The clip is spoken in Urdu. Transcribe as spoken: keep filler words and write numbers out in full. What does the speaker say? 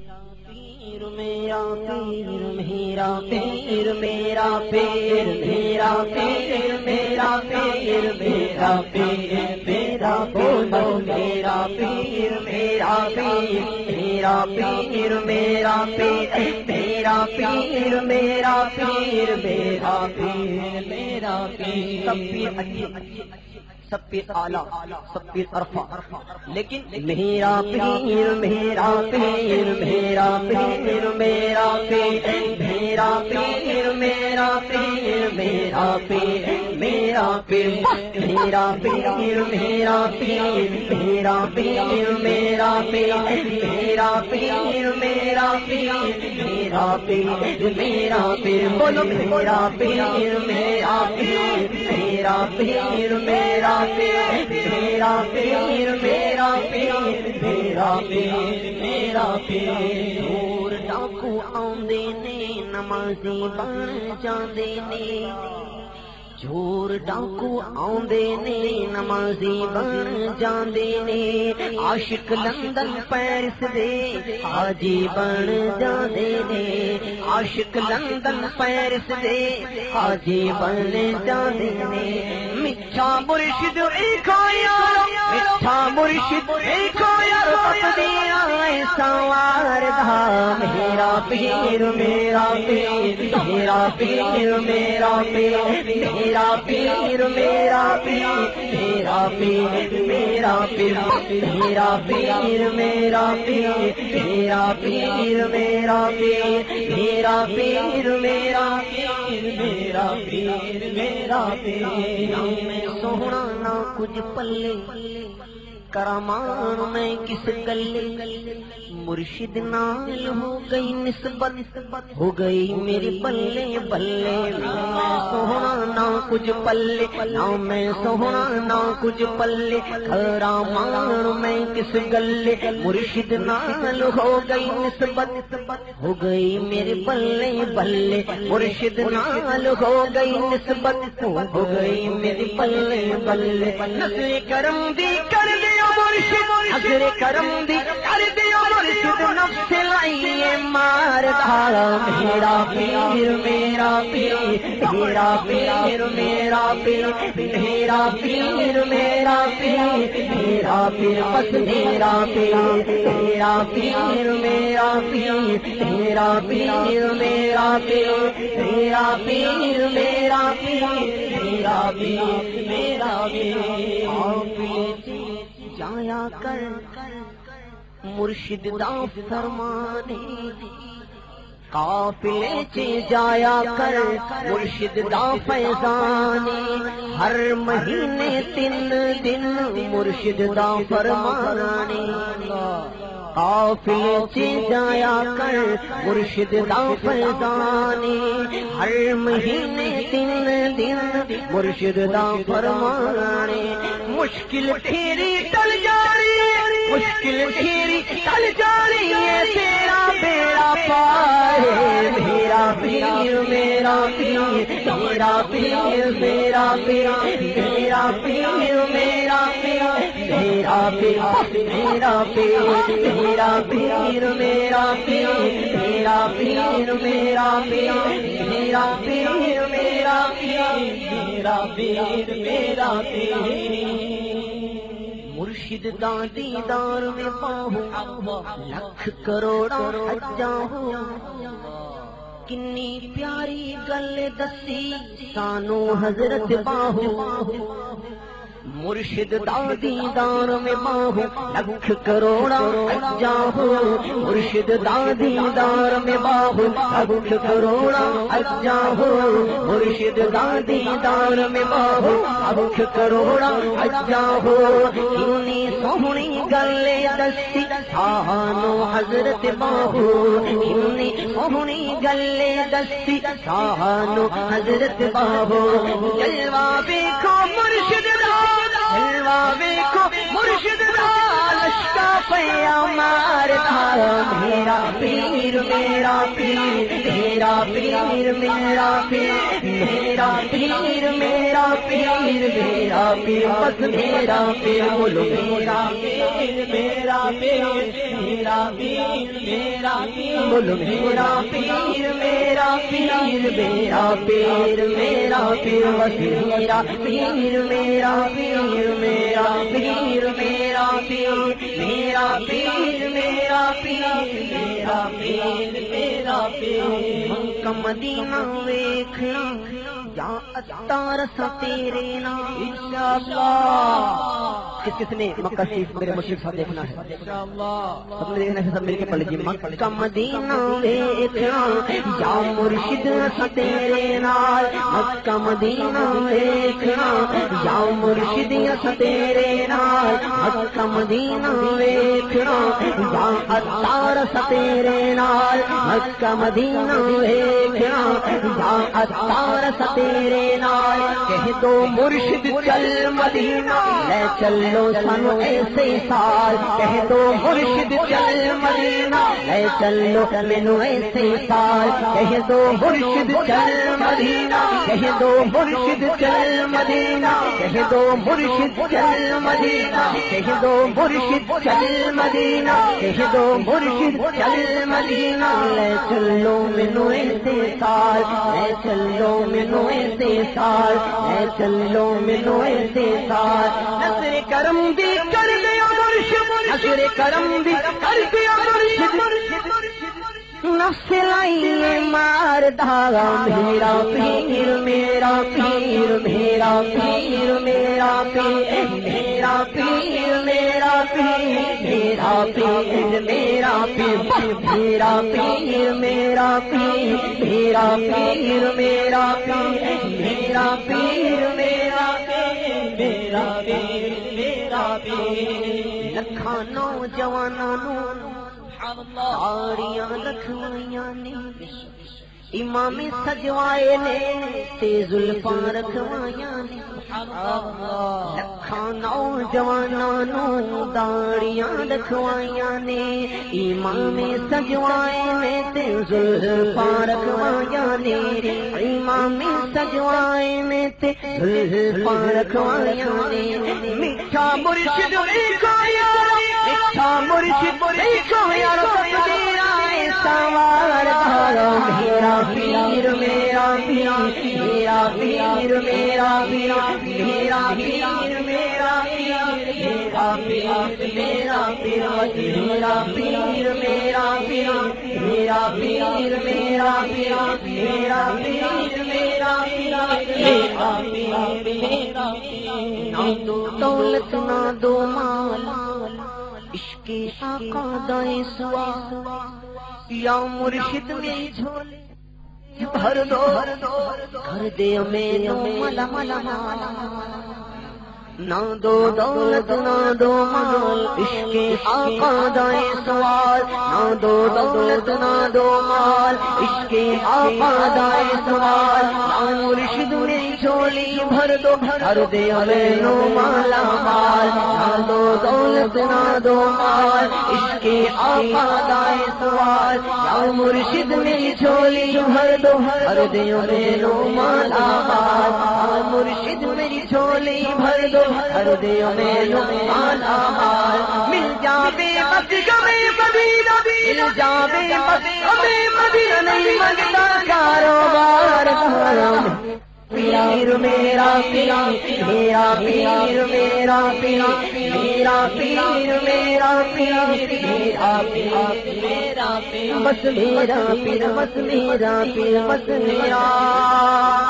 پیر میرا پیر میرا پیر میرا پیر میرا پیر میرا پیر میرا پیر میرا بولو میرا پیر میرا پیر میرا پیر میرا پیر میرا پیر میرا پیر میرا پیر میرا پیر سب پیر اچھی سب پیر اعلیٰ سب پیر عرفہ لیکن میرا پیر میرا پیر میرا پیر میرا پیر میرا پیر میرا پیر میرا پیر میرا پیر میرا پیر میرا پیر میرا پیر میرا پیر میرا پیر میرا پیر میرا پیر میرا پیر بولو میرا پیر میرا پیر میرا پیر میرا میرا پیر میرا پیر میرا پیر میرا پیر نور ڈاکو آندے نے نمازی بن جاندے نے چور ڈاکو آندے نے نمازی بن جاندے نے عاشق لندن پیرس دے حاجی بن جاندے نے عاشق لندن پیرس دے حاجی بن جاندے نے میٹھا مرشد ایکو یار میٹھا مرشد ایکو یار پتدیاں سوار دا میرا پیر میرا پیر میرا پیر میرا پیر میرا پیر میرا پیر میرا پیر میرا پیر میرا پیر میرا پیر میرا پیر میرا پیر میرا پیر میرا پیر میرا پیر میرا پیر میں سونا نہ کچھ پلے کرامان میں کس گلے مرشد نال ہو گئی نسبت ہو گئی میری بلے بلے میں سونا نہ کچھ پلے نہ میں سونا نہ کچھ پلے کرامان میں کس گلے مرشد نال ہو گئی نسبت ہو گئی میری بلے بلے مرشد نال ہو گئی نسبت ہو گئی میری بلے بلے نظر کرم دی کر دے نظر کرم دی کر دیو مرشد نفس لائیے مار دھاڑا میرا پیر میرا پیر میرا پیر میرا پیر میرا پیر میرا پیر میرا پیر بس میرا پیر میرا پیر میرا پیر میرا پیر میرا پیر میرا پیر میرا پیر میرا پیر میرا پیر جایا کر مرشد دا فرمانے قافلے چ جایا کر مرشد دا فیضانے ہر مہینے تین دن مرشد دا فرمانے قافلے چ جایا کر مرشد دا فیضانے ہر مہینے تین دن مرشد دا فرمانے مشکل پھیری ٹل جاری مشکل پھیری ٹل جاری ہے تیرا بیڑا پائے میرا پیر میرا پیر میرا پیر میرا پیر میرا پیر میرا پیر میرا پیر میرا پیر میرا پیر میرا پیر میرا پیر میرا پیر میرا پیر میرا پیر میرا پیر میرا پیر مرشد دا دیدار میں پاہو لکھ کروڑا حجاں ہو کنی پیاری گل دسی سانو حضرت باہو مرشد دا دیدار میں باہو لکھ کروڑا حجاں ہو مرشد دا دیدار میں باہو لکھ کروڑا حجاں ہو مرشد دا دیدار میں باہو لکھ کروڑا حجاں ہو کنی سونی گل دسی سانو حضرت باہو کنی سونی گل دسی سانو حضرت باہو جلوہ دیکھو مرشد دا جلوہ دیکھو مرشد دا اشکا پیا مارتا میرا پیر میرا پیر میرا پیر میرا پیر میرا پیر میرا پیر میرا پیر بس میرا پیر بولو میرا پیر میرا پیر میرا پیر میرا پیر بولو میرا پیر میرا پیر میرا پیر میرا پیر بس میرا پیر میرا پیر میرا پیر میرا پیر میرا پیر میرا پیر میرا پیر میرا پیر مکہ مدینہ ویکھنا یا اتار سا تیرے نام انشاءاللہ. کس کس نے مکہ شریف میرے مشرق صاحب دیکھنا ہے؟ انشاءاللہ سب نے دیکھنا ہے. سب مل کے پڑھ لیجیے. مکہ مدینہ ویکھنا یا مرشد سا تیرے نال. مکہ مدینہ ویکھنا یا مرشد سا تیرے نال. مکہ مدینہ ویکھنا یا اتار سا تیرے نال. مکہ مدینہ ویکھنا یا اتار سا تیرے نال. کہہ دو مرشد چل مدینہ لے چلو سانو ایسے سال. کہہ دو مرشد چل مدینہ لے چلو مینو ایسے سال. کہہ دو مرشد چل مدینہ کہہ دو مرشد چل مدینہ کہہ دو مرشد چل مدینہ کہہ دو مرشد چل مدینہ کہہ دو مرشد چل مدینہ. لے چلو مینو ایسے سال لے چلو مینو ایسے سال لے چلو مینو ایسے سال. نظر کرم بھی کر دیا مرشد نظر کرم بھی کر دیا مرشد. نفس لائیے مار دھاگا میرا پیر میرا پیر میرا پیر میرا پیر میرا پیر میرا پیر میرا پیر میرا پیر میرا پیر میرا پیر میرا پیر میرا پیر میرا پیر میرا پیر میرا پیر میرا پیر. لکھاں نوجوانوں آریاں رکھوائیاں نے امام سجوائے نے تے زلفاں رکھوائیاں نے. لکھاں نوجوانوں داڑیاں رکھوائیاں نے امام سجوائے نے تے زلفاں رکھوائیاں نے. امام سجوائے نے تے زلفاں رکھوائیاں نے. میٹھا مرشد دیکھو یار میٹھا مرشد دیکھو یار تقدیراں سوار دھارو میرا پیر میرا پیر میرا پیر میرا پیر میرا پیر میرا پیر میرا پیر میرا پیر میرا پیر میرا پیر میرا پیر میرا پیر میرا پیر میرا پیر میرا پیر میرا پیر. نہ دو دولت نہ دو مال عشق آقا دائیں سوال. یا مرشد میں جھولے بھر دو کر دے میں ملا ملا نہ دو دولت نہ دو مال عشق آقا دائیں سوال. نہ دو دولت نہ دو مال عشق آقا دائیں سوال. یا مرشد میں جھولی بھر دو بھر دے میں مالا مال. نہ دو دولت نہ دو مال عشق آقا دائیں سوال. یا مرشد میں جھولی بھر دو بھر دے میں مالا مال. یا مرشد میری جھولی بھر دو ہر دیو میں مالا مال. مل جاوے بس گمے مدینہ مل جاوے بس گمے مدینہ نہیں منگتا کاروبار. پیر میرا پیر میرا پیر میرا پیر میرا پیر میرا پیر میرا پیر میرا پیر بس میرا پیر بس میرا پیر بس میرا